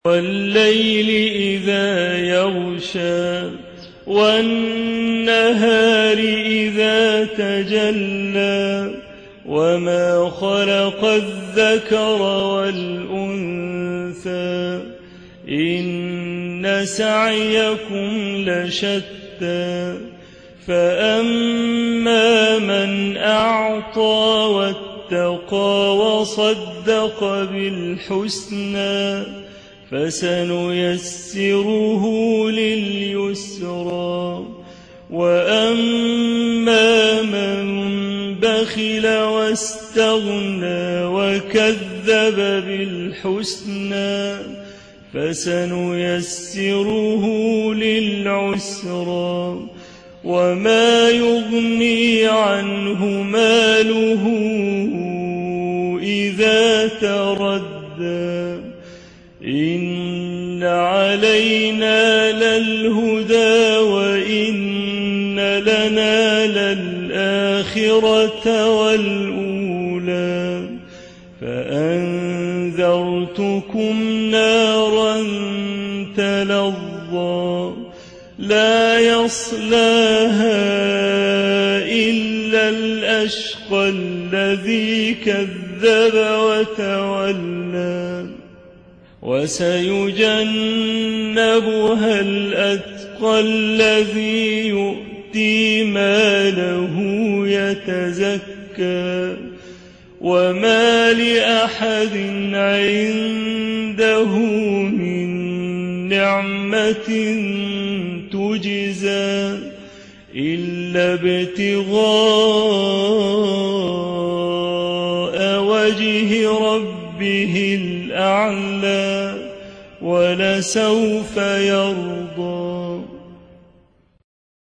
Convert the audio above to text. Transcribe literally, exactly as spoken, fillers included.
والليل إذا يغشى والنهار إذا تجلى وما خلق الذكر والأنثى إن سعيكم لشتى فأما من أعطى واتقى وصدق بالحسنى فسنيسره لليسرى وأما من بخل واستغنى وكذب بالحسنى فسنيسره للعسرى وما يغني عنه ماله إذا تردى إن علينا للهدى وإن لنا للآخرة والأولى فأنذرتكم نارا تلظى لا يصلاها إلا الأشقى الذي كذب وتولى وسيجنبها الأتقى الذي يؤتي ماله يتزكى وما لأحد عنده من نعمة تجزى إلا ابتغاء وجه ربه الأعلى ولسوف يرضى.